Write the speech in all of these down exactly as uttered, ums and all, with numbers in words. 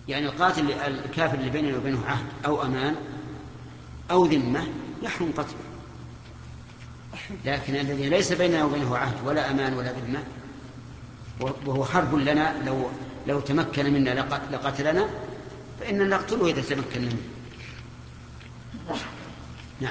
يعني القاتل الكافر اللي بيننا وبينه عهد أو أمان أو ذمة يحرم قتله، لكن الذي ليس بيننا وبينه عهد ولا أمان ولا ذمة وهو حرب لنا، لو لو تمكن منا لقتلنا، فإننا نقتله إذا تمكن منه. نعم.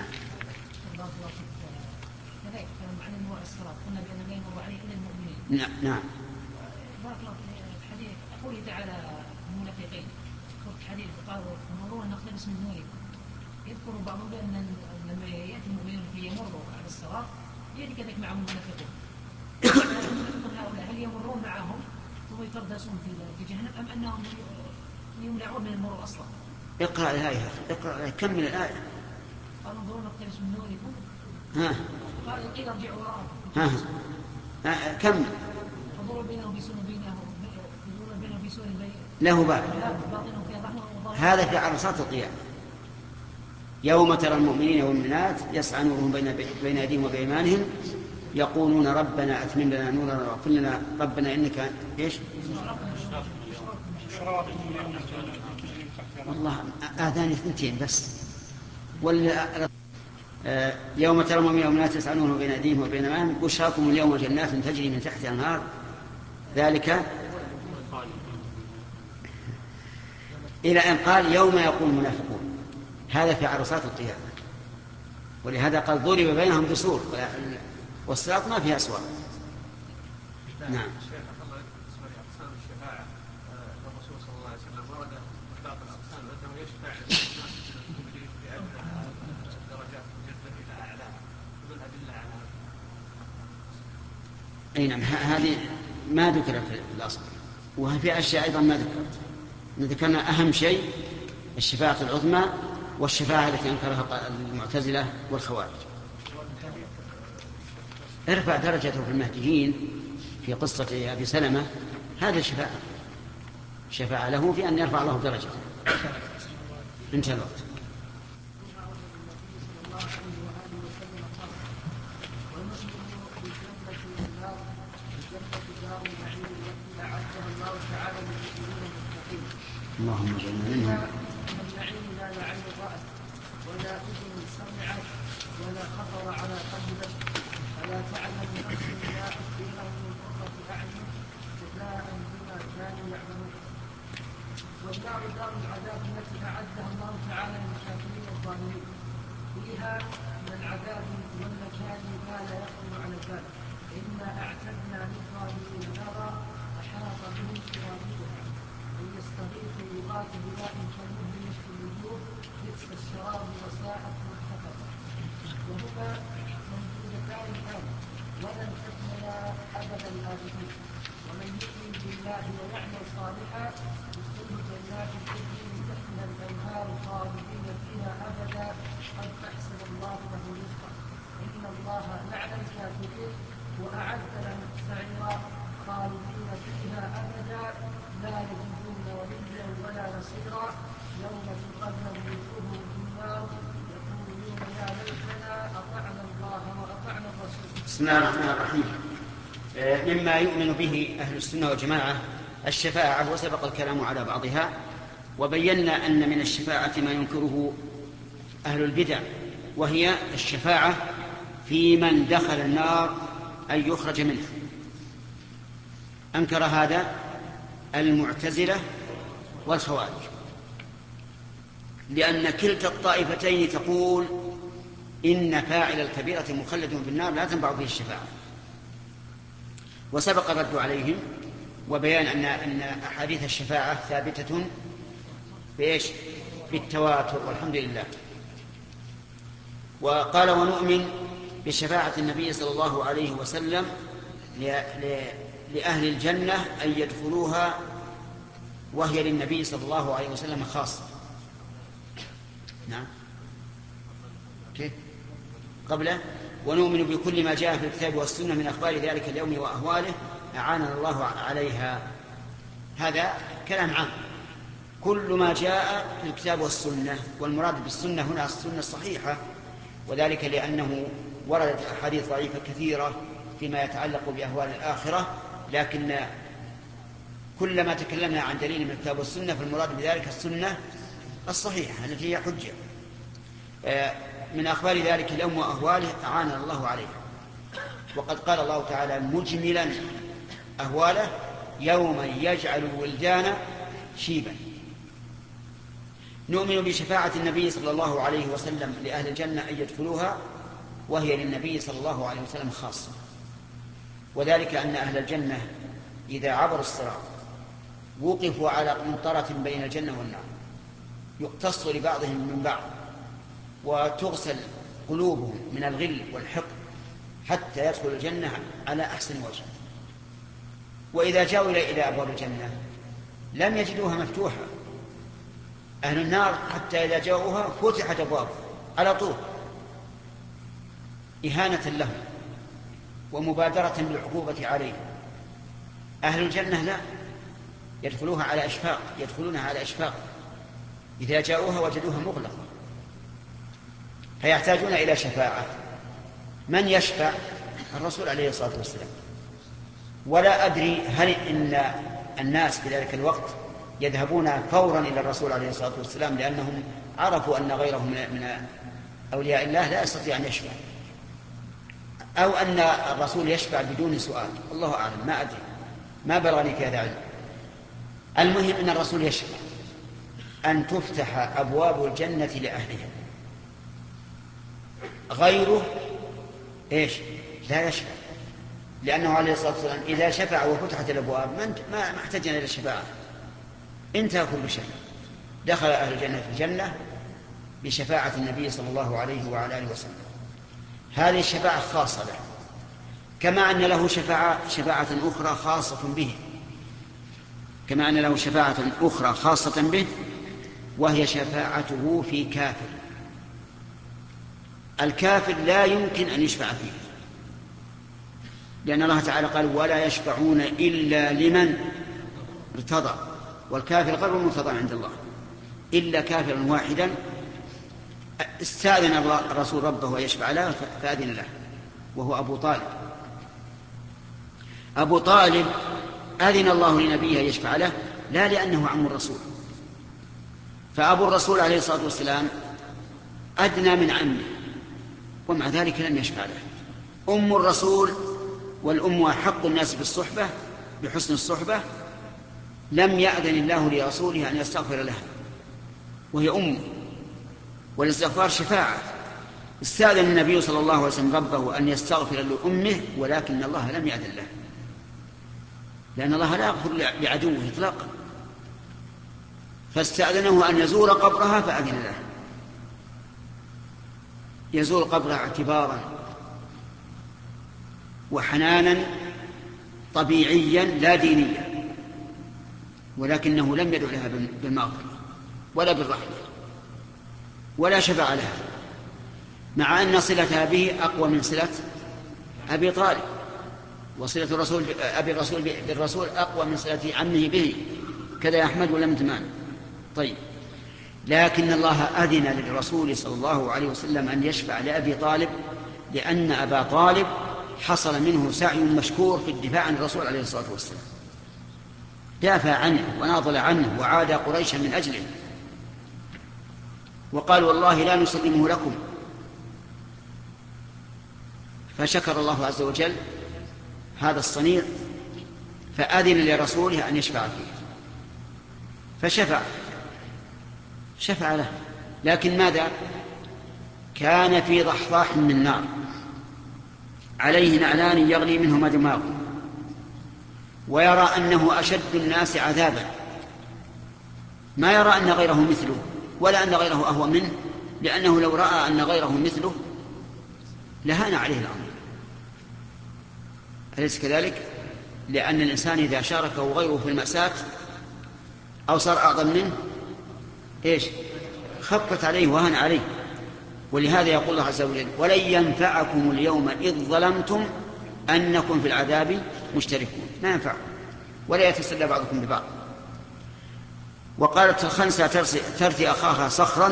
نعم نعم. بارك الله في الحديث قوله تعالى المنافقين في حديث قالوا مروا نقتبس من نوركم، يذكر بعضهم بأن لما يأتي المؤمنون في يمروا على الصراط يأتي كذلك معهم المنافقون. هؤلاء هل يمرون معهم ثم يقدسون في جهنم أم أنهم يمنعون من المرور أصلا؟ اقرأ الآية، اقرأ كمل الآية. قالوا انظروا نقتبس من نوركم. ها. قال قيل ارجعوا وراءكم. ها. ها. كمل. انظروا بينهم بسور بينهم بينهم بسور بين له باب. هذا في عرصات القيامة، يوم ترى المؤمنين والمؤمنات يسعى نورهم بين بين أيديهم وبأيمانهم يقولون ربنا أتمم لنا نورنا واغفر لنا ربنا إنك إيش؟ والله آذاني اثنتين بس. ولا يوم ترى المؤمنين والمؤمنات يسعى نورهم بين أيديهم وبأيمانهم بشراكم اليوم جنات تجري من تحتها الأنهار ذلك إلى أن قال يوم يقول المنافقون. هذا في عرصات القيامة، ولهذا قال ضرب بينهم بسور والصراط ما فيها أسوار. نعم. أي نعم. هذه ما ذكرت في الأصل، وفي أشياء أيضا ما ذكرت. ذكرنا أهم شيء الشفاعة العظمى والشفاعة التي أنكرها المعتزلة والخوارج. ارفع درجته في المهديين في قصة أبي سلمة، هذا الشفاعة شفاعة له في أن يرفع الله درجته. انتهى الوقت. اللهم اجعلنا منهم. النعيم لا لعين رأت ولا أذن سمعت ولا خطر على قلب بشر، فلا تعلم نفس ما أخفي لهم من قرة أعين جزاء بما كانوا يعملون. والنار دار العذاب التي أعدها الله تعالى للكافرين الظالمين، فيها من العذاب والمكان ما لا يخطر على البال. إنا أعتدنا للظالمين نارا أحاط بهم سرادقها أن يستغيثوا يغاثوا بماء كالمهل يشفي الوجوه بئس الشراب وساءت مرتفقة. وهما موجودتان الآن ولن تكملا أبدا الآبدين. ومن يؤمن بالله ويعمل صالحا يدخله جنات تجري من تحتها الأنهار خالدين فيها أبدا قد أحسن الله له رزقا. إن الله لعن الكافرين وأعد لهم سعيرا خالدين فيها أبدا لا يجدون وليا ولا نصيرا. يوم تقلب وجوههم في النار يقولون يا ليتنا أطعنا الله وأطعنا الرسول. بسم الله الرحمن الرحيم. مما يؤمن به أهل السنة والجماعة الشفاعة، وسبق الكلام على بعضها، وبينا أن من الشفاعة ما ينكره أهل البدع، وهي الشفاعة في من دخل النار أن يخرج منه. أنكر هذا المعتزلة والخوارج، لأن كلتا الطائفتين تقول إن فاعل الكبيرة مخلد في النار لا تنفع به الشفاعة. وسبق الرد عليهم وبيان أن أن أحاديث الشفاعة ثابتة بإيش؟ بالتواتر والحمد لله. وقال ونؤمن بشفاعة النبي صلى الله عليه وسلم لأهل الجنة أن يدخلوها وهي للنبي صلى الله عليه وسلم خاصة. نعم. كيف؟ قبله ونؤمن بكل ما جاء في الكتاب والسنة من أخبار ذلك اليوم وأهواله أعاننا الله عليها. هذا كلام عام، كل ما جاء في الكتاب والسنة، والمراد بالسنة هنا السنة الصحيحة، وذلك لأنه وردت أحاديث ضعيفة كثيرة فيما يتعلق بأهوال الآخرة، لكن كلما تكلمنا عن دليل من الكتاب والسنة فالمراد بذلك السنة الصحيحة التي هي حجة. من أخبار ذلك اليوم وأهواله أعاننا الله عليه. وقد قال الله تعالى مجملا أهواله يوم يجعل الولدان شيبا. نؤمن بشفاعة النبي صلى الله عليه وسلم لأهل الجنة أن يدخلوها، وهي للنبي صلى الله عليه وسلم خاصة، وذلك أن أهل الجنة إذا عبروا الصراط وقفوا على قنطرة بين الجنة والنار يقتص لبعضهم من بعض وتغسل قلوبهم من الغل والحقد حتى يدخل الجنة على أحسن وجه. وإذا جاءوا إلى أبواب الجنة لم يجدوها مفتوحة. أهل النار حتى إذا جاءوها فتحت أبواب على طول إهانة لهم ومبادرة بالعقوبة عليهم. أهل الجنة لا، يدخلوها على أشفاق، يدخلونها على أشفاق، إذا جاءوها وجدوها مغلقة، فيحتاجون إلى شفاعة. من يشفع؟ الرسول عليه الصلاة والسلام. ولا أدري هل إن الناس في ذلك الوقت يذهبون فورا إلى الرسول عليه الصلاة والسلام لأنهم عرفوا أن غيره من أولياء الله لا يستطيع أن يشفع، أو أن الرسول يشفع بدون سؤال، الله أعلم، ما أدري، ما بلغني في هذا علم. المهم أن الرسول يشفع أن تفتح أبواب الجنة لأهلها، غيره إيش؟ لا يشفع، لأنه عليه الصلاة والسلام إذا شفع وفتحت الأبواب ما احتجنا إلى الشفاعة، انتهى كل شيء. دخل أهل الجنة في الجنة بشفاعة النبي صلى الله عليه وعلى آله وسلم. هذه الشفاعة خاصة له، كما أن له شفاعة, شفاعة أخرى خاصة به، كما أن له شفاعة أخرى خاصة به، وهي شفاعته في كافر. الكافر لا يمكن أن يشفع فيه، لأن الله تعالى قال ولا يشفعون إلا لمن ارتضى، والكافر غير مرتضى عند الله إلا كافرا واحدا استأذن الرسول ربه ويشفع له فأذن له، وهو أبو طالب. أبو طالب أذن الله لنبيه يشفع له لا لأنه عم الرسول، فأبو الرسول عليه الصلاة والسلام أدنى من عمه ومع ذلك لم يشفع له. أم الرسول، والأم أحق الناس بالصحبة بحسن الصحبة، لم يأذن الله لرسوله أن يستغفر لها وهي أمه، والاستغفار شفاعة. استأذن النبي صلى الله عليه وسلم ربه أن يستغفر لأمه ولكن الله لم يأذن له، لأن الله لا يغفر لعدوه إطلاقا، فاستأذنه أن يزور قبرها فأذن له. يزور قبرها اعتبارا وحنانا طبيعيا لا دينيا، ولكنه لم يدع لها بالمغفرة ولا بالرحمة ولا شفع لها، مع أن صلتها به أقوى من صلة أبي طالب، وصلة الرسول أبي الرسول بالرسول أقوى من صلة عمه به، كذا يا أحمد ولم تمان. طيب، لكن الله أذن للرسول صلى الله عليه وسلم أن يشفع لأبي طالب، لأن أبا طالب حصل منه سعي مشكور في الدفاع عن الرسول عليه الصلاة والسلام، دافع عنه وناضل عنه وعاد قريشا من أجله، وقال والله لا نسلمه لكم، فشكر الله عز وجل هذا الصنيع فأذن لرسوله أن يشفع فيه، فشفع شفع له. لكن ماذا؟ كان في ضحضاح من نار عليه نعلان يغلي منهما دماغه، ويرى أنه أشد الناس عذابا، ما يرى أن غيره مثله ولا أن غيره أهوى منه، لأنه لو رأى أن غيره مثله لهان عليه الأمر، أليس كذلك؟ لأن الإنسان إذا شاركه غيره في المأساة أو صار أعظم منه إيش؟ خفت عليه وهان عليه. ولهذا يقول الله عز وجل ولن ينفعكم اليوم إذ ظلمتم أنكم في العذاب مشتركون، ما ينفعكم ولا يتسلى بعضكم ببعض. وقالت الخنسة ترثي أخاها صخرا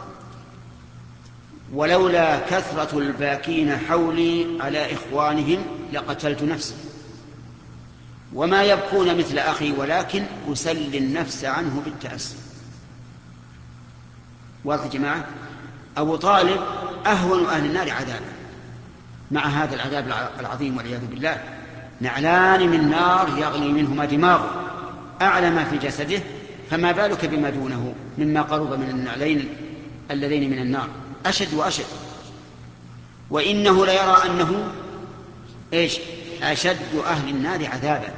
ولولا كثرة الباكين حولي على إخوانهم لقتلت نفسي. وما يبكون مثل أخي ولكن أسلي النفس عنه بالتأسي. واضح يا جماعة؟ أبو طالب أهون أهل النار عذابا مع هذا العذاب العظيم والعياذ بالله. نعلان من نار يغلي منهما دماغه أعلى ما في جسده، فما بالك بما دونه مما قرب من النعلين اللذين من النار، أشد وأشد. وإنه ليرى أنه إيش؟ أشد أهل النار عذابا.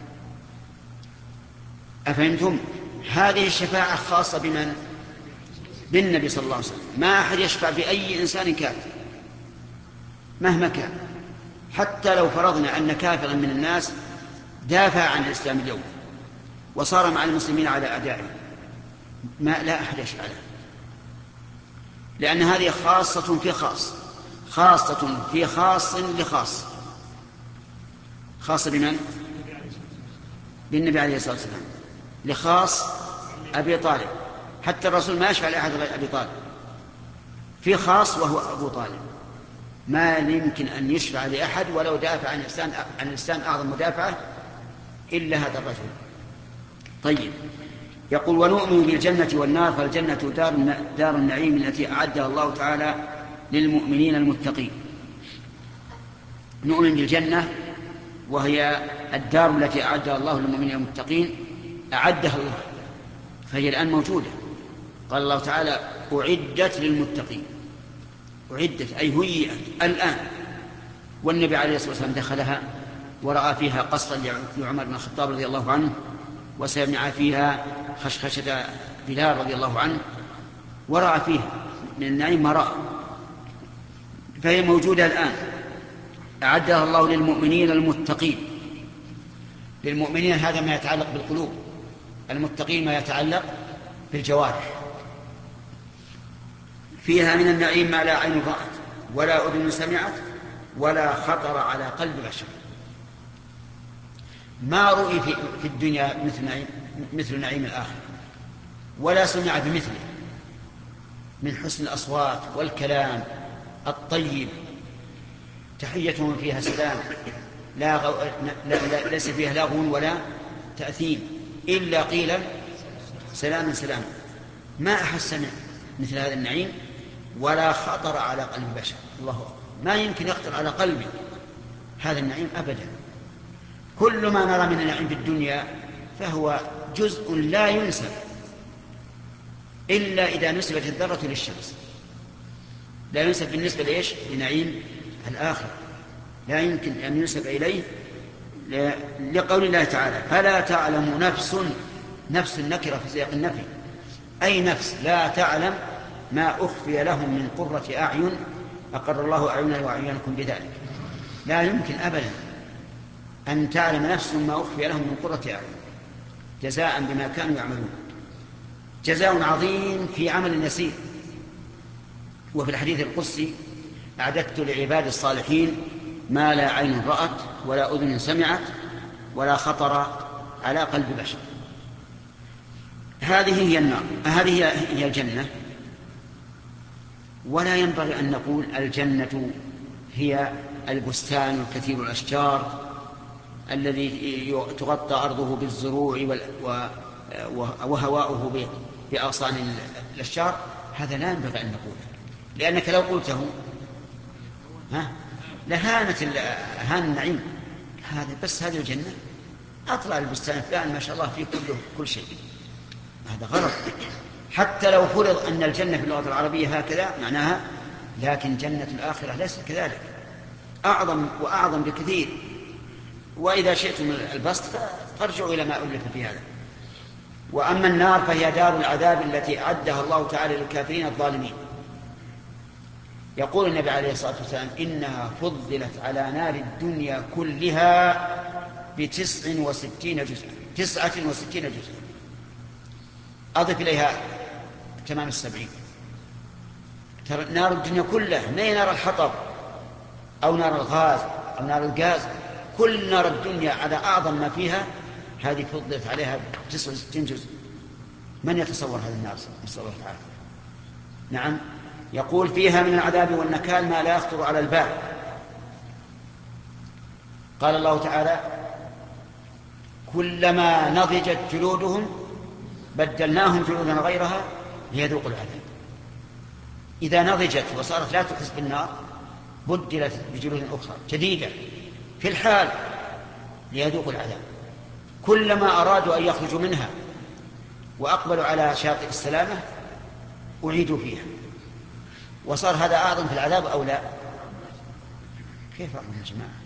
أفهمتم؟ هذه الشفاعة خاصة بمن؟ بالنبي صلى الله عليه وسلم. ما أحد يشفع بأي إنسان كافر مهما كان، حتى لو فرضنا أن كافرا من الناس دافع عن الإسلام اليوم وصار مع المسلمين على أعدائه، ما لا أحد يشفع له، لأن هذه خاصة في خاص، خاصة في خاص لخاص. خاصة بمن؟ بالنبي عليه الصلاة والسلام، لخاص أبي طالب. حتى الرسول ما يشفع لأحد غير أبي طالب، في خاص وهو أبو طالب. ما يمكن أن يشفع لأحد ولو دافع عن الإسلام عن الإسلام أعظم مدافعة إلا هذا الرجل. طيب، يقول ونؤمن بالجنة والنار، فالجنة دار, دار النعيم التي أعدها الله تعالى للمؤمنين المتقين. نؤمن بالجنة وهي الدار التي أعدها الله للمؤمنين المتقين، أعدها الله فهي الآن موجودة. قال الله تعالى أعدت للمتقين، أعدت أي هيئت الآن. والنبي عليه الصلاة والسلام دخلها ورأى فيها قصرا لعمر بن الخطاب رضي الله عنه، وسمع فيها خشخشة بلال رضي الله عنه، ورأى فيها من النعيم ما رأى، فهي موجودة الآن. أعدها الله للمؤمنين المتقين. للمؤمنين هذا ما يتعلق بالقلوب، المتقين ما يتعلق بالجوارح. فيها من النعيم ما لا عين رأت ولا أذن سمعت ولا خطر على قلب بشر. ما رؤي في الدنيا مثل نعيم, مثل نعيم الآخرة، ولا سمع بمثله من حسن الأصوات والكلام الطيب. تحيتهم فيها سلام، لا غو... لا لا ليس فيها لغو ولا تأثيم، إلا قيل سلاما سلاما. ما أحس مثل هذا النعيم ولا خطر على قلب بشر. الله أكبر، ما يمكن يخطر على قلبي هذا النعيم أبدا. كل ما نرى من النعيم في الدنيا فهو جزء لا ينسب إلا إذا نسبت الذرة للشمس، لا ينسب بالنسبة لإيش؟ لنعيم الآخرة، لا يمكن أن ينسب إليه، لقول الله تعالى فلا تعلم نفس، نفس النكرة في سياق النفي، أي نفس لا تعلم ما أخفي لهم من قرة أعين أقر الله أعيننا وأعينكم بذلك. لا يمكن أبدا أن تعلم نفس ما أخفي لهم من قرة أعين جزاء بما كانوا يعملون. جزاء عظيم في عمل يسير. وفي الحديث القدسي أعددت لعباد الصالحين ما لا عين رأت ولا أذن سمعت ولا خطر على قلب بشر. هذه هي النار، هذه هي الجنة. ولا ينبغي أن نقول الجنة هي البستان الكثير الأشجار الذي تغطى أرضه بالزروع وهواؤه بأغصان الأشجار. هذا لا ينبغي أن نقوله، لأنك لو قلته ها لهانت هان النعيم. هذا بس هذه الجنة، أطلع البستان فلان ما شاء الله فيه كله كل شيء. هذا غلط. حتى لو فرض أن الجنة في اللغة العربية هكذا معناها، لكن جنة الآخرة ليست كذلك، أعظم وأعظم بكثير. وإذا شئتم البسط فارجعوا إلى ما ألف في هذا. وأما النار فهي دار العذاب التي أعدها الله تعالى للكافرين الظالمين. يقول النبي عليه الصلاة والسلام إنها فضلت على نار الدنيا كلها بتسع وستين جزءا، تسعة وستين جزءا، أضف إليها تمام السبعين. ترى نار الدنيا كلها، ما هي نار الحطب أو نار الغاز أو نار الغاز، كل نار الدنيا على أعظم ما فيها هذه فضلت عليها تسعة وستين جزء. من يتصور هذا النار؟ نسأل الله تعالى. نعم، يقول فيها من العذاب والنكال ما لا يخطر على البال. قال الله تعالى كلما نضجت جلودهم بدلناهم جلودا غيرها ليذوقوا العذاب. إذا نضجت وصارت لا تحس بالنار بدلت بجلود أخرى جديدة في الحال ليذوقوا العذاب. كلما أرادوا أن يخرجوا منها وأقبلوا على شاطئ السلامة أعيدوا فيها. وصار هذا أعظم في العذاب أو لا؟ كيف أعظم يا جماعة؟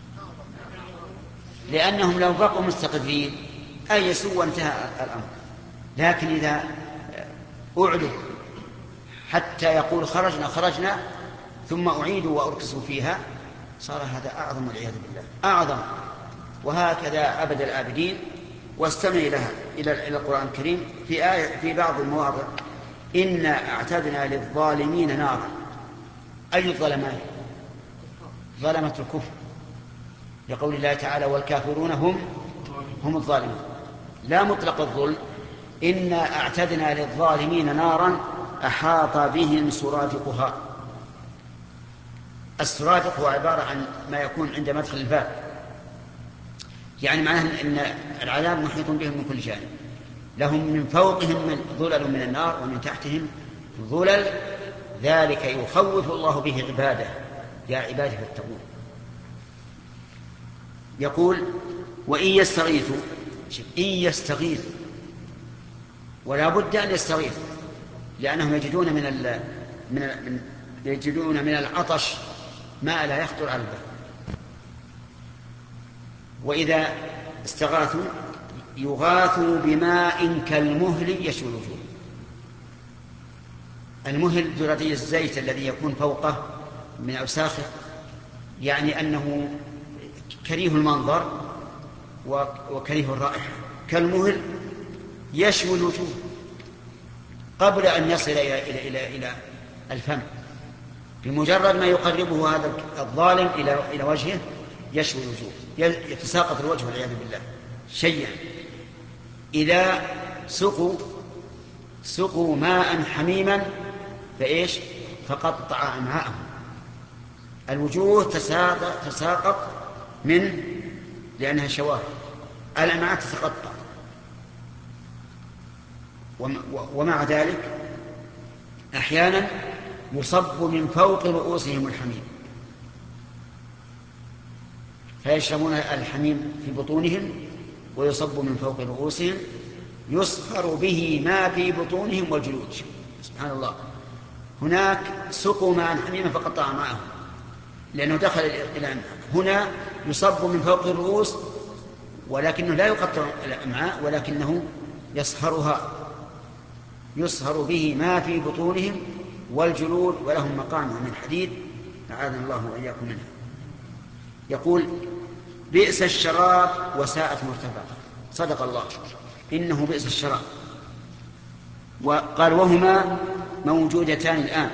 لأنهم لو بقوا مستقرين أيسوا وانتهى الأمر. لكن إذا أعلوا حتى يقول خرجنا خرجنا ثم أعيدوا وأركسوا فيها صار هذا أعظم والعياذ بالله أعظم. وهكذا أبد الآبدين. واستمع لها إلى القرآن الكريم في آية في بعض المواضع: إنا أعتدنا للظالمين نارا. أي الظلمات؟ ظلمة الكفر، لقول الله تعالى: والكافرون هم هم الظالمون. لا مطلق الظلم. إنا أعتدنا للظالمين نارا أحاط بهم سرادقها. السرادق هو عبارة عن ما يكون عند مدخل الباب، يعني معناه أن العذاب محيط بهم من كل جانب. لهم من فوقهم من ظلل من النار ومن تحتهم ظلل. ذلك يخوف الله به عباده يا عباده فاتقون. يقول: وإن يستغيثوا، إن يستغيثوا، ولا بد أن يستغيثوا لأنهم يجدون من ال... من, ال... من يجدون من العطش ما لا يخطر على البال. وإذا استغاثوا يغاثوا بماء كالمهل يشوي الوجوه. المهل ذرتي الزيت الذي يكون فوقه من أوساخه، يعني أنه كريه المنظر وكريه الرائحة. كالمهل يشوي الوجوه قبل أن يصل إلى, إلى, إلى, إلى الفم. بمجرد ما يقربه هذا الظالم إلى, إلى وجهه يشوي الوجوه، يتساقط الوجه والعياذ بالله شيئا. إذا سقوا سقوا ماء حميما فإيش؟ فقطع أمعاءهم. الوجوه تساقط, تساقط من لأنها شواهد. الأمعاء تتقطع. ومع ذلك أحيانا يصب من فوق رؤوسهم الحميم فيشربون الحميم في بطونهم ويصب من فوق رؤوسهم يصهر به ما في بطونهم والجلود. سبحان الله. هناك سقوا ماء حميما فقطع معهم لأنه دخل إلى أمعاء. هنا يصب من فوق الرؤوس ولكنه لا يقطع الأمعاء ولكنه يصهرها، يصهر به ما في بطونهم والجلود ولهم مقامع من حديد أعاذنا الله وإياكم منها. يقول: بئس الشراب وساءت مرتفقة. صدق الله، إنه بئس الشراب. وقال: وهما موجودتان الآن.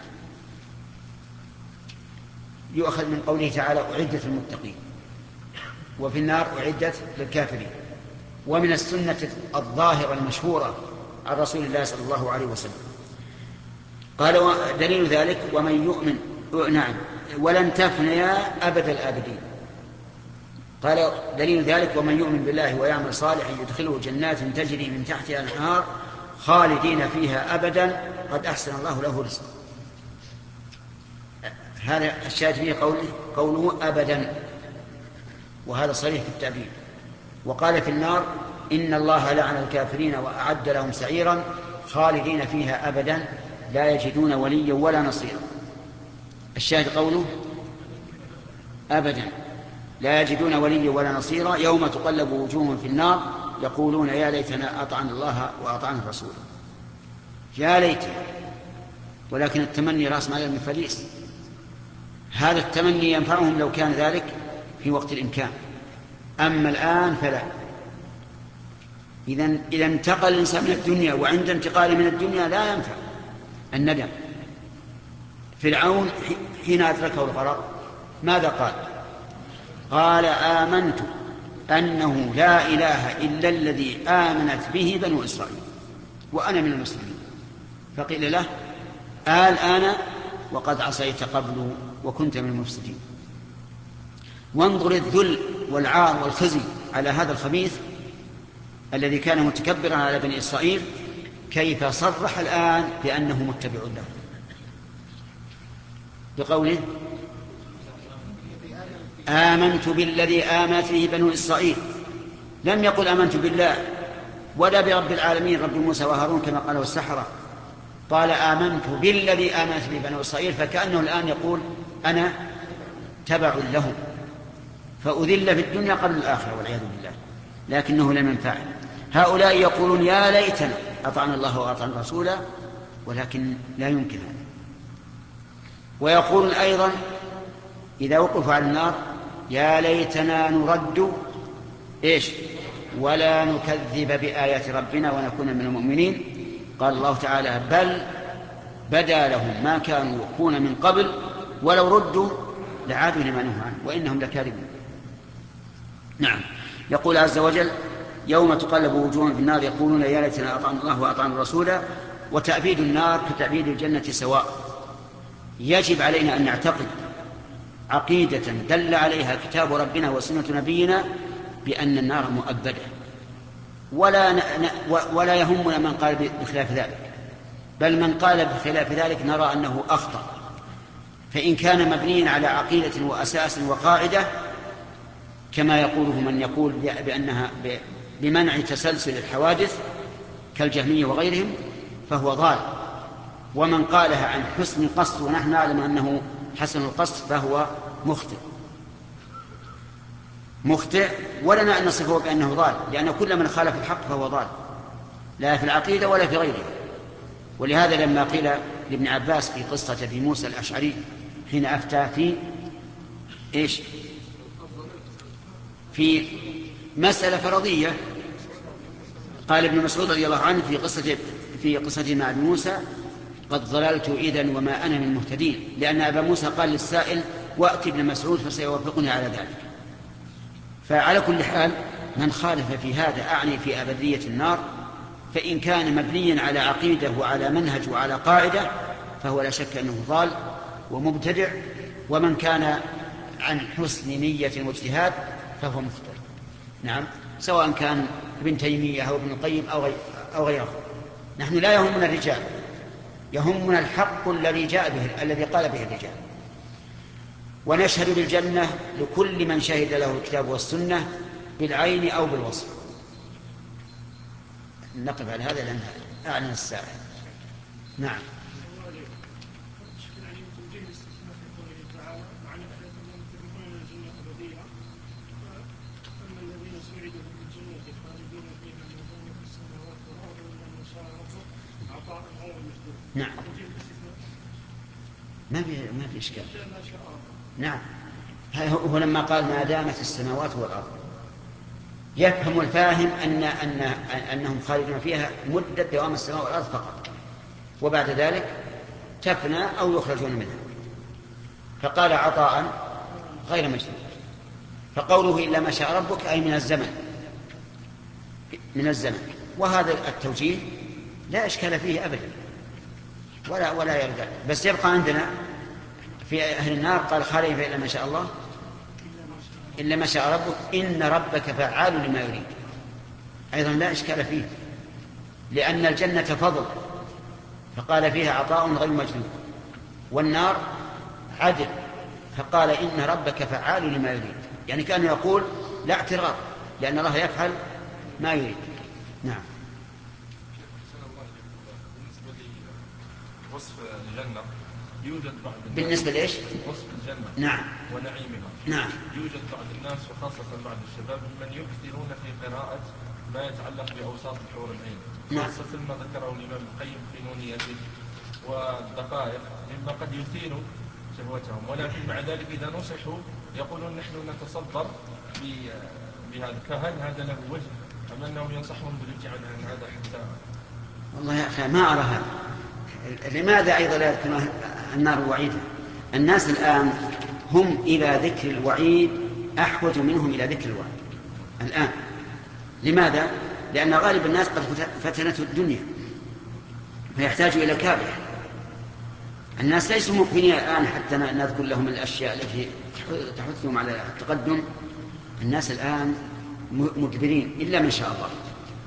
يؤخذ من قوله تعالى: أعدت للمتقين، وفي النار أعدت للكافرين. ومن السنة الظاهرة المشهورة عن رسول الله صلى الله عليه وسلم قال: دليل ذلك ومن يؤمن نعم ولن تفنيا أبد الآبدين. قال: دليل ذلك ومن يؤمن بالله ويعمل صالحا يدخله جنات تجري من تحتها الأنهار خالدين فيها أبدا قد أحسن الله له رزقا. هذا الشاهد فيه قوله, قوله أبدا، وهذا صريح في التعبير. وقال في النار: إن الله لعن الكافرين وأعد لهم سعيرا خالدين فيها أبدا لا يجدون وليا ولا نصيرا. الشاهد قوله أبدا لا يجدون وليا ولا نصيرا يوم تقلب وجوههم في النار يقولون يا ليتنا أطعنا الله وأطعنا الرسول. يا ليت، ولكن التمني رأس مال المفاليس. هذا التمني ينفعهم لو كان ذلك في وقت الإمكان، أما الآن فلا. إذا إذا انتقل الإنسان من الدنيا وعند انتقال من الدنيا لا ينفع الندم. فرعون حين أدركه الغرق ماذا قال؟ قال: آمنت أنه لا إله إلا الذي آمنت به بنو إسرائيل وأنا من المسلمين. فقيل له: الآن وقد عصيت قبل وكنت من المفسدين. وانظر الذل والعار والخزي على هذا الخبيث الذي كان متكبرا على بني إسرائيل كيف صرح الآن بأنه متبع له بقوله آمنت بالذي آمنت به بنو إسرائيل. لم يقل آمنت بالله ولا برب العالمين رب موسى وهارون كما قاله السحرة، قال آمنت بالذي آمنت به بنو إسرائيل، فكأنه الآن يقول أنا تبع لهم، فأذل في الدنيا قبل الآخرة والعياذ بالله، لكنه لم ينفعه. هؤلاء يقولون يا ليتنا أطعنا الله وأطعنا الرسول، ولكن لا يمكن هذا. ويقولون أيضا إذا وقفوا على النار يا ليتنا نرد إيش ولا نكذب بآيات ربنا ونكون من المؤمنين. قال الله تعالى بل بدا لهم ما كانوا يخفون من قبل ولو ردوا لعادوا لما نهوا عنه وإنهم لكاذبون. نعم. يقول عز وجل يوم تقلب وجوههم في النار يقولون يا ليتنا أطعنا الله وأطعنا الرسول. وتأبيد النار كتأبيد الجنة سواء. يجب علينا أن نعتقد عقيدة دل عليها كتاب ربنا وسنة نبينا بأن النار مؤبدة، ولا, ن... ولا يهمنا من قال بخلاف ذلك، بل من قال بخلاف ذلك نرى أنه أخطأ. فإن كان مبنيا على عقيدة وأساس وقاعدة كما يقوله من يقول بأنها بمنع تسلسل الحوادث كالجهمية وغيرهم فهو ضال، ومن قالها عن حسن القصد ونحن نعلم أنه حسن القصد فهو مخطئ مخطئ ولنا أن نصفه بأنه ضال، لأن كل من خالف الحق فهو ضال لا في العقيدة ولا في غيرها. ولهذا لما قيل لابن عباس في قصة أبي موسى الأشعري حين أفتى في إيش في مسألة فرضية، قال ابن مسعود رضي الله عنه في قصة في قصة مع ابن موسى قد ضللت إذن وما أنا من مهتدين، لأن أبا موسى قال للسائل وأتي ابن مسعود فسيوافقني على ذلك. فعلى كل حال من خالف في هذا أعني في أبدية النار، فإن كان مبنيا على عقيدة وعلى منهج وعلى قاعدة فهو لا شك أنه ضال ومبتدع، ومن كان عن حسن نية واجتهاد فهو مخطئ. نعم، سواء كان ابن تيمية أو ابن القيم أو, غير أو غيره. نحن لا يهمنا الرجال، يهمنا الحق الذي جاء به الذي قال به الرجال. ونشهد بالجنة لكل من شهد له الكتاب والسنة بالعين أو بالوصف. نقف على هذا لأن أعلن الساعة. نعم. نعم ما في ما في إشكال. نعم هو لما قال ما دامت السماوات والأرض يفهم الفاهم أن أن أنهم خالدون فيها مدة دوام السماء والأرض فقط، وبعد ذلك تفنى أو يخرجون منها. فقال عطاء غير مجنون. فقوله إلا ما شاء ربك أي من الزمن من الزمن وهذا التوجيه لا إشكال فيه أبدا ولا ولا يرجع. بس يبقى عندنا في أهل النار قال خالد إلا ما شاء الله إلا ما شاء ربك إن ربك فعال لما يريد، أيضا لا إشكال فيه لأن الجنة فضل فقال فيها عطاء غير مجنون، والنار عدل فقال إن ربك فعال لما يريد، يعني كان يقول لا اعتراض لأن الله يفعل ما يريد. نعم. وصف الجنة يوجد بعض بالنسبة لإيش؟ وصف الجنة نعم ونعيمها. نعم. يوجد بعض الناس وخاصة بعض الشباب من يكثرون في قراءة ما يتعلق بأوصاف الحور العين، خاصة ما ذكره الإمام القيم في نونيته والدقائق مما قد يثير شهوتهم، ولكن مع ذلك إذا نصحوا يقولون نحن نتصبر بهذا. فهل هذا له وجه أم أنهم ينصحون بالابتعاد عن هذا حتى؟ والله يا أخي ما أرى هذا. لماذا أيضا لا يذكرون النار وعيدا؟ الناس الآن هم إلى ذكر الوعيد أحوج منهم إلى ذكر الوعيد الآن. لماذا؟ لأن غالب الناس قد فتنته الدنيا فيحتاج إلى كابح. الناس ليسوا مقبلين الآن حتى نذكر لهم الأشياء التي تحثهم على التقدم. الناس الآن مجبرين إلا من شاء الله.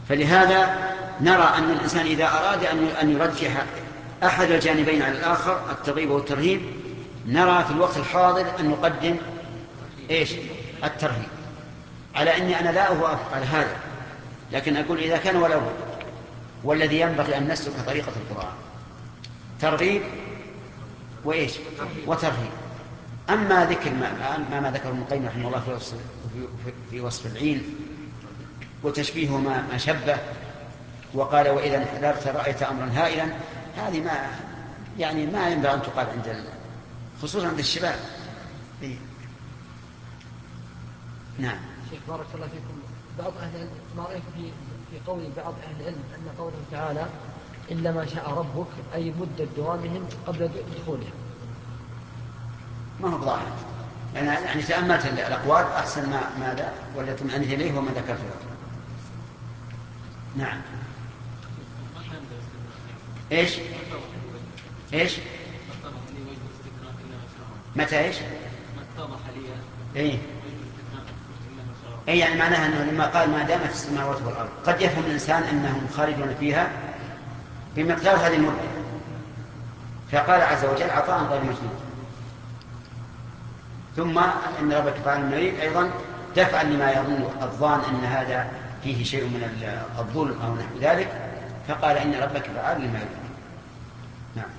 فلهذا نرى أن الإنسان إذا أراد أن يرجح أحد الجانبين على الآخر الترغيب والترهيب نرى في الوقت الحاضر أن نقدم إيش؟ الترهيب، على أني أنا لا أوافق على هذا، لكن أقول إذا كان ولا بد والذي ينبغي أن نسلك طريقة القرآن ترغيب وإيش؟ وترهيب. أما ذكر ما, ما, ما ذكر ابن القيم رحمه الله في وصف, في, في وصف العين وتشبيه ما, ما شبه وقال وإذا انحدرت رأيت أمرا هائلا، هذه ما يعني ما ينبغي أن تقال عند خصوصا عند الشباب. إيه؟ نعم. شيخ بارك الله فيكم، بعض أهل العلم ما رأيك في في قول بعض أهل العلم أن قوله تعالى إلا ما شاء ربك أي مدة دوامهم قبل دخولها؟ ما هو ظاهر، يعني يعني تأملت الأقوال أحسن ما ماذا ولا تمأنت إليه وما ذكرت له. نعم. إيش إيش متى إيش إيه أي يعني معناها أنه لما قال ما دامت السماوات والأرض قد يفهم الإنسان أنهم خالدون فيها بمقدار هذه المدة، فقال عز وجل عطاء غير مجدود. ثم إن ربك فعل ما يريد أيضا دفعا لما يظن الظان أن هذا فيه شيء من الظلم أو نحو ذلك، فقال إن ربك فعل لما يريد. نعم.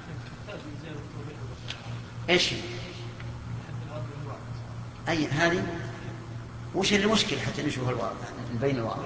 إيش أي هذه وش المشكلة حتى نشوف الواقع نبين الواقع.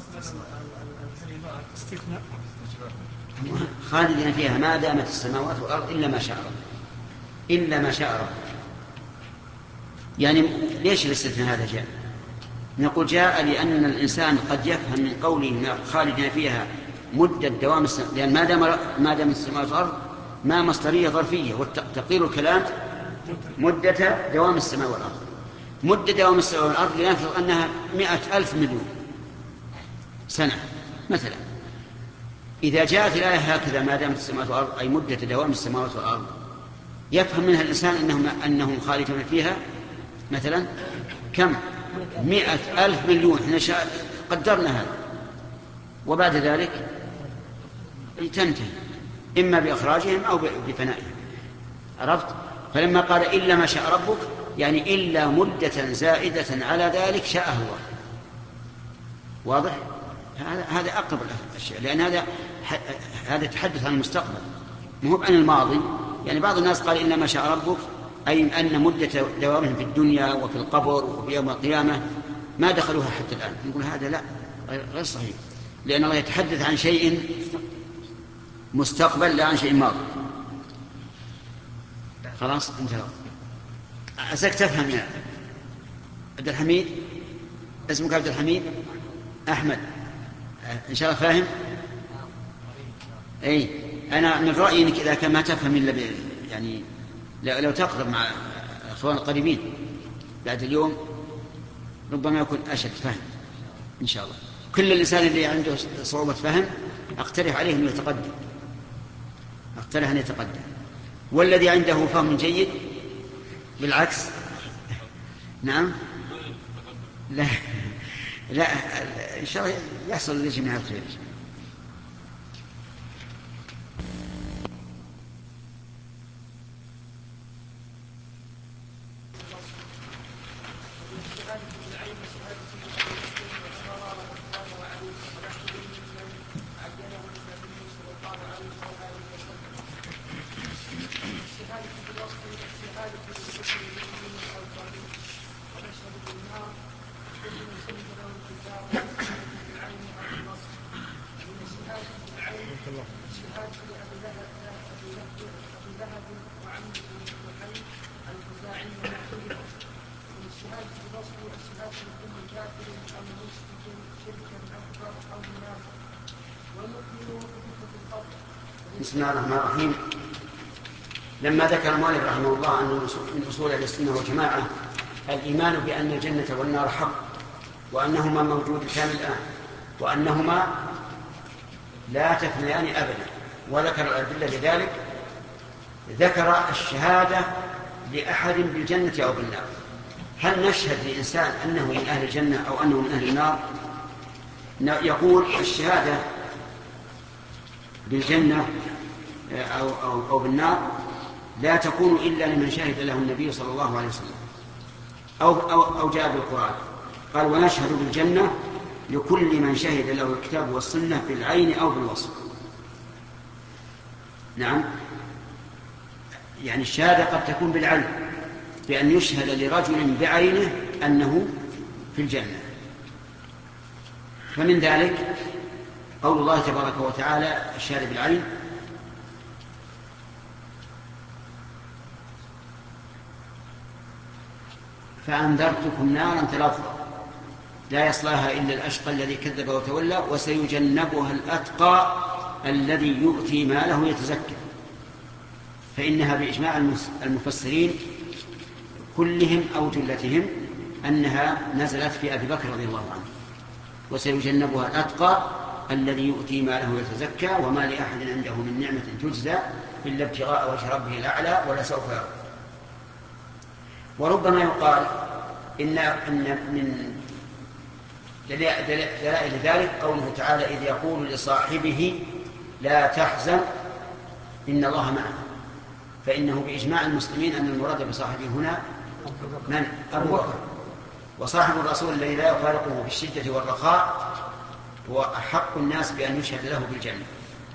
خالدين فيها ما دامت السماوات والأرض إلا ما شاء ربك، إلا ما شاء ربك. يعني ليش الاستثناء هذا جاء؟ نقول جاء لأن الإنسان قد يفهم من قوله خالدين فيها مدة دوام السماوات، لأن ما دام ما دام السماوات والأرض ما مصدرية ظرفية، وتقدير الكلام مدة دوام السماء والأرض. مدة دوام السماء والأرض لنفرض أنها مئة ألف مليون سنة مثلا. إذا جاءت الآية هكذا ما دامت السماوات والأرض أي مدة دوام السماوات والأرض، يفهم منها الإنسان أنهم, أنهم خالدون فيها مثلا كم؟ مئة ألف مليون. احنا قدرنا هذا، وبعد ذلك تنتهي إما بإخراجهم أو بفنائهم. عرفت؟ فلما قال إلا ما شاء ربك يعني إلا مدة زائدة على ذلك شاءه الله. واضح؟ هذا أقرب الأشياء، لأن هذا هذا يتحدث عن المستقبل مو عن الماضي. يعني بعض الناس قال إلا ما شاء ربك أي أن مدة دوامهم في الدنيا وفي القبر وفي يوم القيامة ما دخلوها حتى الآن. نقول هذا لا، غير صحيح، لأن الله يتحدث عن شيء مستقبل لا عن شيء ماضي. خلاص انتهى. عساك تفهم يا عبد الحميد، اسمك عبد الحميد أحمد، إن شاء الله فاهم. أي أنا من رأيي إنك إذا كان ما تفهم إلا يعني لو تقرب مع أخوان القريبين بعد اليوم ربما يكون أشد فهم إن شاء الله. كل الإنسان اللي عنده صعوبة فهم أقترح عليه أن يتقدم، أقترح أن يتقدم، والذي عنده فهم جيد بالعكس. نعم لا لا إن شاء الله يحصل لجميع الخير. بسم الله الرحمن الرحيم. لما ذكر المؤلف رحمه الله أن من أصول أهل السنة والجماعة الإيمان بأن الجنة والنار حق، وأنهما موجودتان الآن، وأنهما لا تفنيان أبدا، وذكر الأدلة لذلك. ذكر الشهادة لأحد بالجنة أو بالنار. هل نشهد لإنسان أنه من أهل الجنة أو أنه من أهل النار؟ يقول الشهادة بالجنة أو, أو, أو بالنار لا تكون إلا لمن شهد له النبي صلى الله عليه وسلم أو, أو, أو جاء بالقرآن. قال ونشهد بالجنة لكل من شهد له الكتاب والسنة بالعين أو بالوصف. نعم، يعني الشهادة قد تكون بالعين بأن يشهد لرجل بعينه أنه في الجنة. فمن ذلك قول الله تبارك وتعالى الشهادة بالعين فأنذرتكم نارا تلظى لا يصلاها إلا الأشقى الذي كذب وتولى وسيجنبها الأتقى الذي يؤتي ماله يتزكى. فإنها بإجماع المفسرين كلهم أو جلتهم أنها نزلت في أبي بكر رضي الله عنه، وسيجنبها الأتقى الذي يؤتي ماله يتزكى وما لأحد عنده من نعمة تجزى إلا ابتغاء وجه ربه الأعلى ولسوف يرضى. وربما يقال إن, إن من دلائل ذلك قوله تعالى إذ يقول لصاحبه لا تحزن إن الله معنا، فإنه بإجماع المسلمين أن المراد بصاحبه هنا من؟ أبو بكر. وصاحب الرسول الذي لا يفارقه في الشدة والرخاء هو أحق الناس بأن يشهد له بالجنة.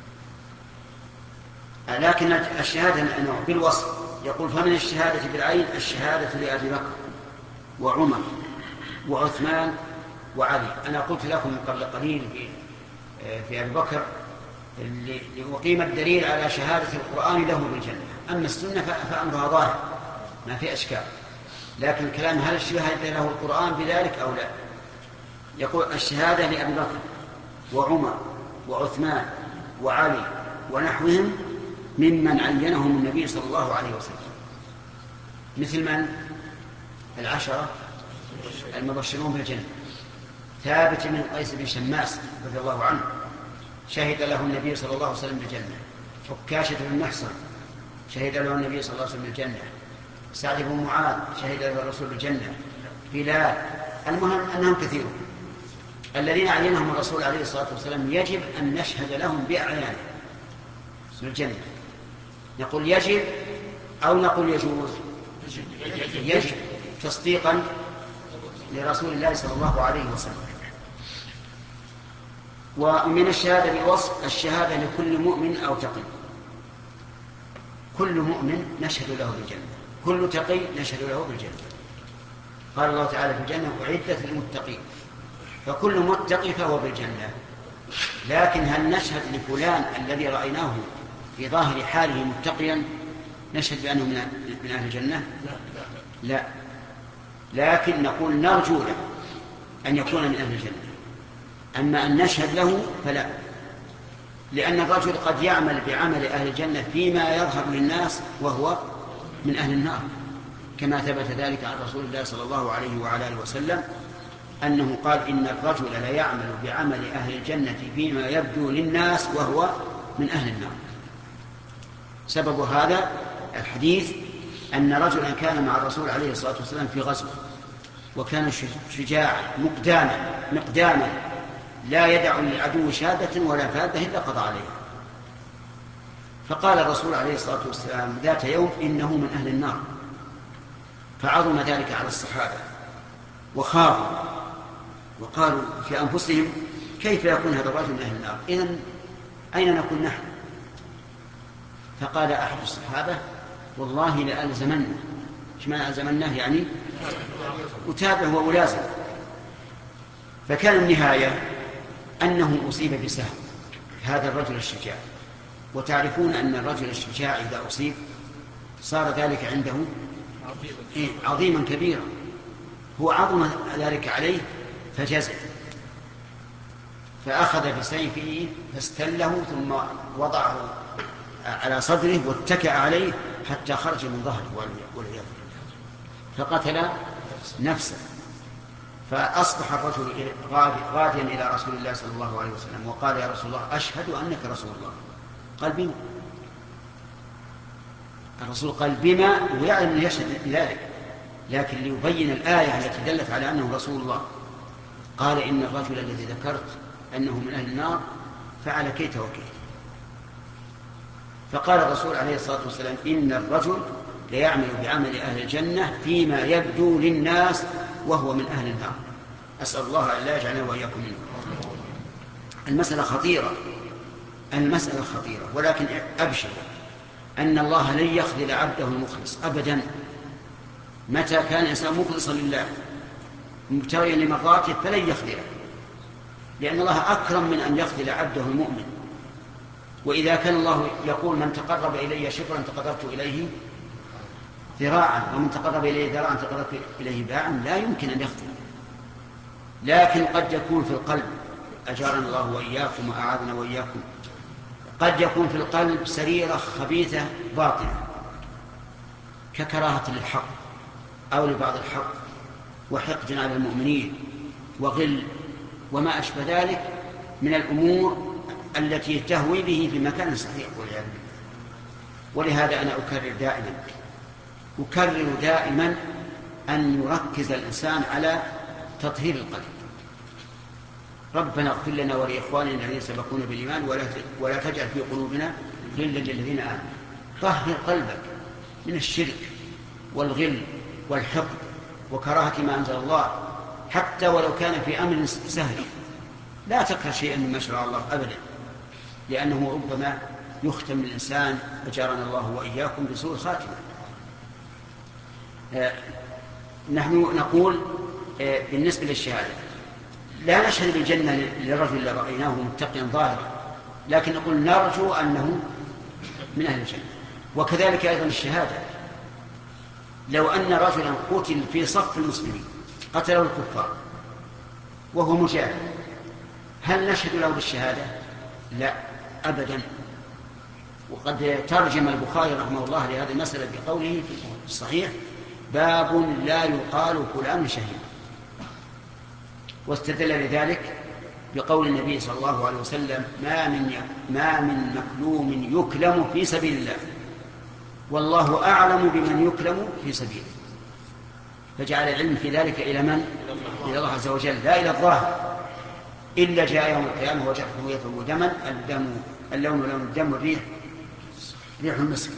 لكن الشهادة بالوصف يقول فمن الشهادة بالعين الشهادة لأبي بكر وعمر وعثمان وعلي. أنا قلت لكم قبل قليل في, في أبي بكر لأقيم الدليل على شهادة القرآن له بالجنة. أما السنة فأمرها ظاهر ما في أشكال، لكن الكلام هل الشهادة له القرآن بذلك أو لا. يقول الشهادة لأبي بكر وعمر وعثمان وعلي ونحوهم ممن عينهم النبي صلى الله عليه وسلم، مثل من؟ العشرة المبشرون بالجنة. ثابت بن قيس بن شماس رضي الله عنه شهد له النبي صلى الله عليه وسلم بالجنة. عكاشة بن محصن شهد له النبي صلى الله عليه وسلم بالجنة. سعد بن معاذ شهد له الرسول بالجنة. بلال. المهم أنهم كثيرون الذين عينهم الرسول عليه الصلاة والسلام يجب أن نشهد لهم بأعيانهم بالجنة. نقول يجب أو نقول يجوز؟ يجب تصديقا لرسول الله صلى الله عليه وسلم. ومن الشهادة بالوصف الشهادة لكل مؤمن أو تقي. كل مؤمن نشهد له بالجنة، كل تقي نشهد له بالجنة. قال الله تعالى في الجنة أعدت للمتقين، فكل متقي فهو بالجنة. لكن هل نشهد لفلان الذي رأيناه في ظاهر حاله متقيا نشهد بأنه من أهل الجنة؟ لا، لكن نقول نرجو له أن يكون من أهل الجنة. أما أن نشهد له فلا، لأن الرجل قد يعمل بعمل أهل الجنة فيما يظهر للناس وهو من أهل النار، كما ثبت ذلك عن رسول الله صلى الله عليه وعلى آله وسلم أنه قال إن الرجل لا يعمل بعمل أهل الجنة فيما يبدو للناس وهو من أهل النار. سبب هذا الحديث أن رجلا كان مع الرسول عليه الصلاة والسلام في غزوة، وكان شجاعا مقداما مقداما لا يدع للعدو شادة ولا فادة إلا قضى عليها. فقال الرسول عليه الصلاة والسلام ذات يوم إنه من أهل النار، فعظم ذلك على الصحابة وخافوا وقالوا في أنفسهم كيف يكون هذا الرجل من أهل النار؟ إذن أين نكون نحن؟ فقال أحد الصحابة والله لألزمنه. إيش معنى ألزمنه؟ يعني أتابع وألازم. فكان النهاية أنه أصيب بسهم هذا الرجل الشجاع، وتعرفون أن الرجل الشجاع إذا أصيب صار ذلك عنده عظيما كبيرا، هو عظم ذلك عليه فجزع، فأخذ بسيفه فاستله ثم وضعه على صدره واتكأ عليه حتى خرج من ظهره والعياذ بالله، فقتل نفسه. فأصبح الرجل غاديا إلى رسول الله صلى الله عليه وسلم وقال يا رسول الله أشهد أنك رسول الله. قال بما؟ الرسول قال بما، ويعلم أن يشهد بذلك، لكن ليبين الآية التي دلت على أنه رسول الله. قال إن الرجل الذي ذكرت أنه من أهل النار فعل كيت وكيت. فقال الرسول عليه الصلاة والسلام إن الرجل ليعمل بعمل أهل الجنة فيما يبدو للناس وهو من أهل النار. أسأل الله أن لا يجعلنا وإياكم منه. المسألة خطيرة، المسألة خطيرة، ولكن أبشر أن الله لن يخذل عبده المخلص أبدا. متى كان الإنسان مخلصا لله مبتغيا لمرضاته فلن يخذله، لأن الله أكرم من أن يخذل عبده المؤمن. وإذا كان الله يقول من تقرب إلي شبرا تقربت إليه ذراعا ومن تقرب إليه ذراعا تقربت إليه باعا، لا يمكن أن يخذل. لكن قد يكون في القلب، أجارنا الله وإياكم وأعاذنا وإياكم، قد يكون في القلب سريرة خبيثة باطنة ككراهة للحق أو لبعض الحق وحقد على المؤمنين وغل وما أشبه ذلك من الأمور التي تهوي به في مكان صحيح والعياذ بالله. ولهذا أنا أكرر دائما أكرر دائما أن يركز الإنسان على تطهير القلب. ربنا اغفر لنا ولإخواننا الذين سبقونا بالإيمان ولا ولا تجعل في قلوبنا غلا للذين آمنوا. طهر قلبك من الشرك والغل والحقد وكراهة ما أنزل الله، حتى ولو كان في أمر سهل. لا تكره شيئا مما شرع الله أبدا، لأنه ربما يختم الإنسان أجارنا الله وإياكم بسوء الخاتمة. آه نحن نقول آه بالنسبة للشهادة لا نشهد بالجنة للرجل اللي رأيناه متقيا ظاهرا، لكن نقول نرجو أنه من أهل الجنة. وكذلك أيضا الشهادة، لو أن رجلا قتل في صف المسلمين قتله الكفار وهو مجاهد، هل نشهد له بالشهادة؟ لا أبدا. وقد ترجم البخاري رحمه الله لهذه المسألة بقوله في الصحيح باب لا يقال فلان شهيد، واستدل لذلك بقول النبي صلى الله عليه وسلم ما من ما من مكلوم يكلم في سبيل الله والله أعلم بمن يكلم في سبيله. فجعل العلم في ذلك إلى من؟ إلى الله عز وجل لا إلى الظاهر. إلا جاء يوم القيامة وجهه يثوب دما الدم اللون لون الدم والريح ريح المسك.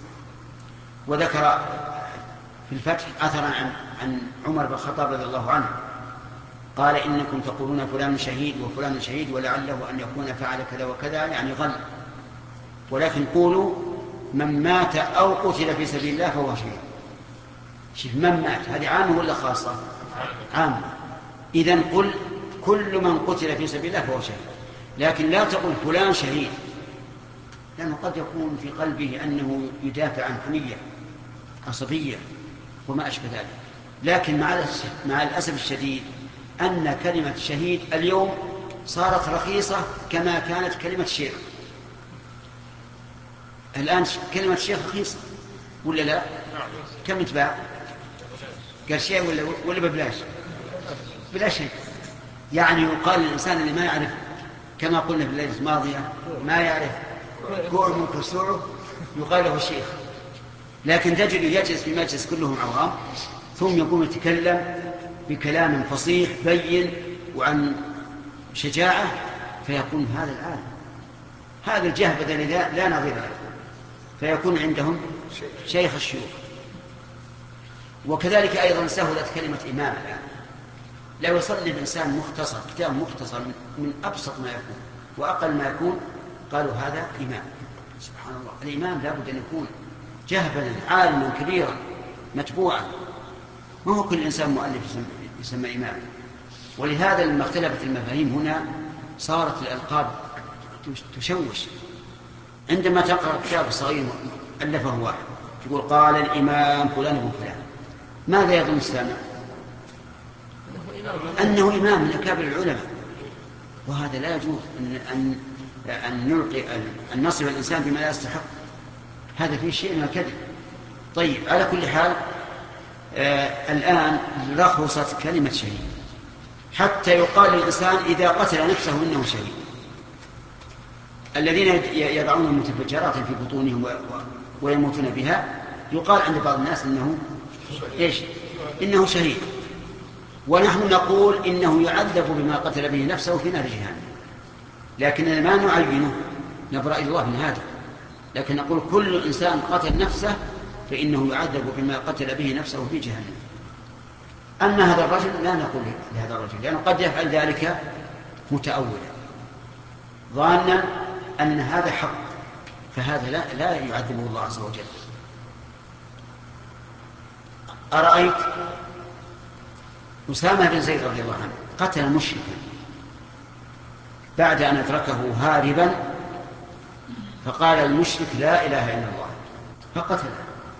وذكر في الفتح أثرا عن, عن عمر بن الخطاب رضي الله عنه قال إنكم تقولون فلان شهيد وفلان شهيد ولعله أن يكون فعل كذا وكذا يعني غل، ولكن قولوا من مات أو قتل في سبيل الله فهو شهيد. شوف من مات هذه عامة ولا خاصة؟ عامة. إذن قل كل من قتل في سبيل الله فهو شهيد، لكن لا تقل فلان شهيد، لأنه قد يكون في قلبه أنه يدافع عن حمية عصبية وما أشبه ذلك. لكن مع الأسف الشديد أن كلمة شهيد اليوم صارت رخيصة كما كانت كلمة شيخ. الآن كلمة شيخ رخيصة ولا لا؟ كم تباع؟ قال شيء ولا ولا ببلاش؟ بلا شيء. يعني يقال للإنسان اللي ما يعرف كما قلنا في الليلة الماضية ما يعرف كوع من كسوعه يقال له الشيخ. لكن تجد يجلس في مجلس كلهم عوام ثم يقوم يتكلم بكلام فصيح بين وعن شجاعة فيكون هذا العالم هذا الجهبذ الذي لا نظير له، فيكون عندهم شيخ الشيوخ. وكذلك أيضا سهلت كلمة إمام الآن. لو يصلي الإنسان مختصر كتاب مختصر من أبسط ما يكون وأقل ما يكون قالوا هذا إمام. سبحان الله، الإمام لا بد أن يكون جهبذا عالما كبيرا متبوعا، ما هو كل إنسان مؤلف يسمى إمام. ولهذا لما اختلفت المفاهيم هنا صارت الألقاب تشوش. عندما تقرأ كتاب صغير ألفه واحد يقول قال الإمام فلان وفلان، ماذا يظن السامع؟ أنه إمام من أكابر العلماء، وهذا لا يجوز أن, أن, أن نلقي أن نصف الإنسان بما لا يستحق، هذا فيه شيء من الكذب. طيب على كل حال آه الآن رخصت كلمة شهيد حتى يقال للإنسان إذا قتل نفسه إنه شهيد. الذين يضعون المتفجرات في بطونهم ويموتون بها يقال عند بعض الناس إنه إيش؟ إنه شهيد. ونحن نقول إنه يعذب بما قتل به نفسه في نار جهنم. لكننا ما نعينه، نبرأ إلى الله من هذا، لكن نقول كل إنسان قتل نفسه فإنه يعذب بما قتل به نفسه في جهنم. أما هذا الرجل لا نقول لهذا الرجل، لأنه قد يفعل ذلك متأولا ظانا أن هذا حق، فهذا لا, لا يعذبه الله عز وجل. أرأيت أسامة بن زيد رضي الله عنه قتل مشركا بعد أن أدركه هاربا، فقال المشرك لا إله إلا الله فقتله،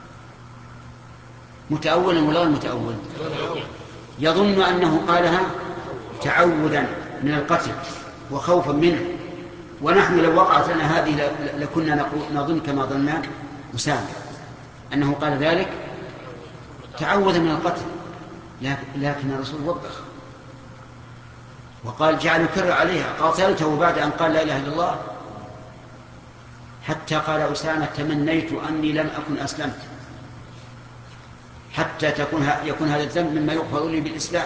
متأولا ولا متأول؟ يظن أنه قالها تعودا من القتل وخوفا منه، ونحن لو وقعت لنا هذه لكنا نظن كما ظن أسامة أنه قال ذلك تعوذ من القتل، لكن الرسول وبخ وقال جعل يكرر عليها قاتلته بعد أن قال لا إله إلا الله، حتى قال أسامة تمنيت أني لم أكن أسلمت حتى تكون يكون هذا الذنب مما يغفر لي بالإسلام.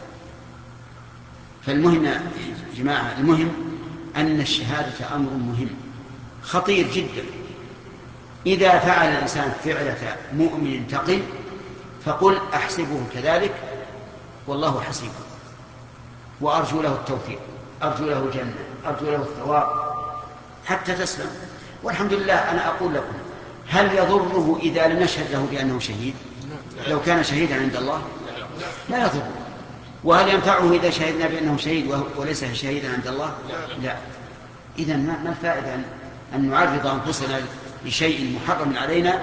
فالمهم يا جماعة، المهم أن الشهادة أمر مهم خطير جدا. إذا فعل الإنسان فعلة مؤمن تقي فقل أحسبه كذلك والله حسيبه، وأرجو له التوفيق، أرجو له الجنة، أرجو له الثواب حتى تسلم. والحمد لله أنا أقول لكم، هل يضره إذا لم نشهد له بأنه شهيد؟ لو كان شهيدا عند الله لا يضره. وهل ينفعه إذا شهدنا بأنه شهيد وليس شهيدا عند الله؟ لا. إذن ما الفائدة أن نعرض أنفسنا لشيء محرم علينا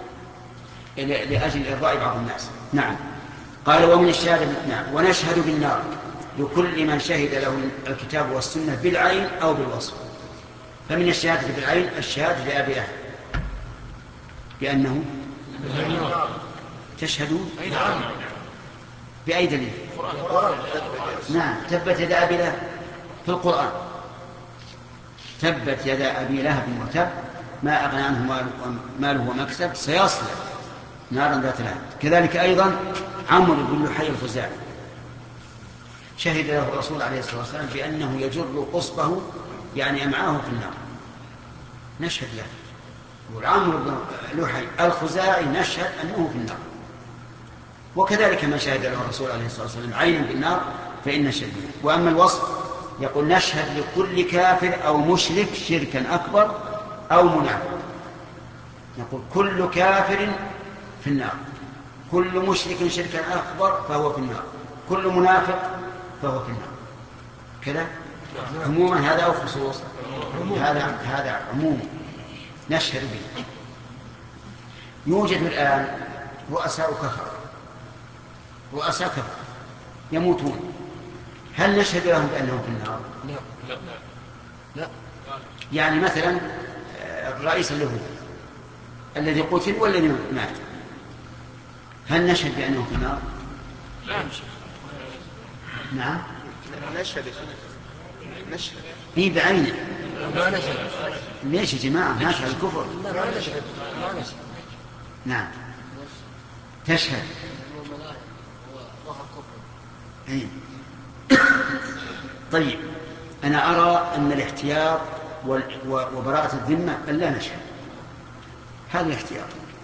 لأجل إرضاء بعض الناس؟ نعم. قال ومن الشهادة نعم. ونشهد بالنار لكل من شهد له الكتاب والسنة بالعين أو بالوصف. فمن الشهادة بالعين الشهادة لأبي لهب بأنه تشهدون بأي دليل؟ نعم. تبت يدا أبي لهب في القرآن، تبت يدا أبي لهب وتب ما أغنى عنه ماله وما كسب سيصلى نارا ذات لهب. كذلك أيضا عمرو بن لحي الخزاعي شهد له الرسول عليه الصلاة والسلام بأنه يجر قصبه يعني أمعاه في النار، نشهد له. والعمرو بن لحي الخزاعي نشهد أنه في النار. وكذلك ما شهد له الرسول عليه الصلاة والسلام عينا بالنار فإن نشهد له. وأما الوصف يقول نشهد لكل كافر أو مشرك شركا أكبر أو منافق، نقول كل كافر في النار، كل مشرك شركا أكبر فهو في النار، كل منافق فهو في النار. كذا عموما هذا أو خصوص؟ هذا هذا عموم نشهد به. يوجد الآن رؤساء كفر، رؤساء كفر يموتون، هل نشهد لهم بأنهم في النار؟ لا لا لا. يعني مثلا الرئيس اليهودي الذي قتل والذي مات، هل نشهد بأنه في النار؟ لا. نعم نشهد نشهد إيه بعينه. ما نشهد. ليش يا جماعة؟ نشهد الكفر. لا ما نشهد. ما نشهد. نعم تشهد. إيه. طيب أنا أرى أن الاحتياط وبراءة الذمة أن لا نشهد، هذا الاحتياط.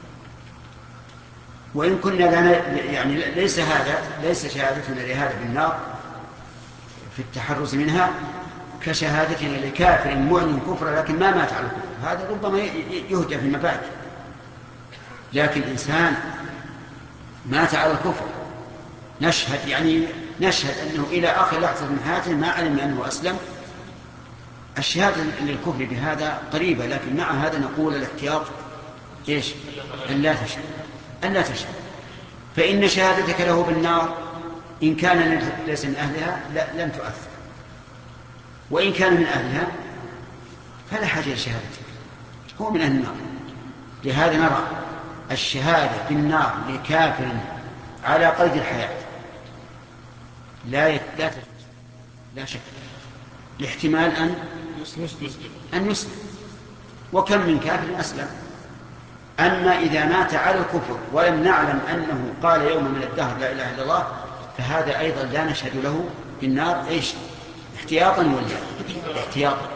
وإن كنا لنا يعني ليس هذا ليس شهادتنا لهذا بالنار في التحرز منها كشهادتنا لكافر معلن كفر لكن ما مات على الكفر، هذا ربما يهدى في المبادئ. لكن إنسان مات على الكفر نشهد يعني نشهد أنه إلى آخر لحظة من حياته ما علم أنه أسلم. الشهادة للكفر بهذا قريبة، لكن مع هذا نقول الاحتياط إيش؟ أن لا تشهد، أن لا تشهد. فإن شهادتك له بالنار إن كان ليس من أهلها لا لن تؤثر، وإن كان من أهلها فلا حاجة لشهادتك، هو من أهل النار. لهذا نرى الشهادة بالنار لكافر على قيد الحياة لا يت... لا تجوز لا شك، لاحتمال أن أن يسلم، وكم من كافر أسلم. أما إذا مات على الكفر ولم نعلم أنه قال يوم من الدهر لا إله إلا الله فهذا أيضا لا نشهد له بالنار. إيش؟ احتياطا ولا احتياطا.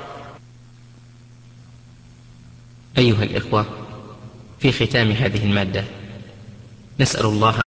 أيها الإخوة، في ختام هذه المادة نسأل الله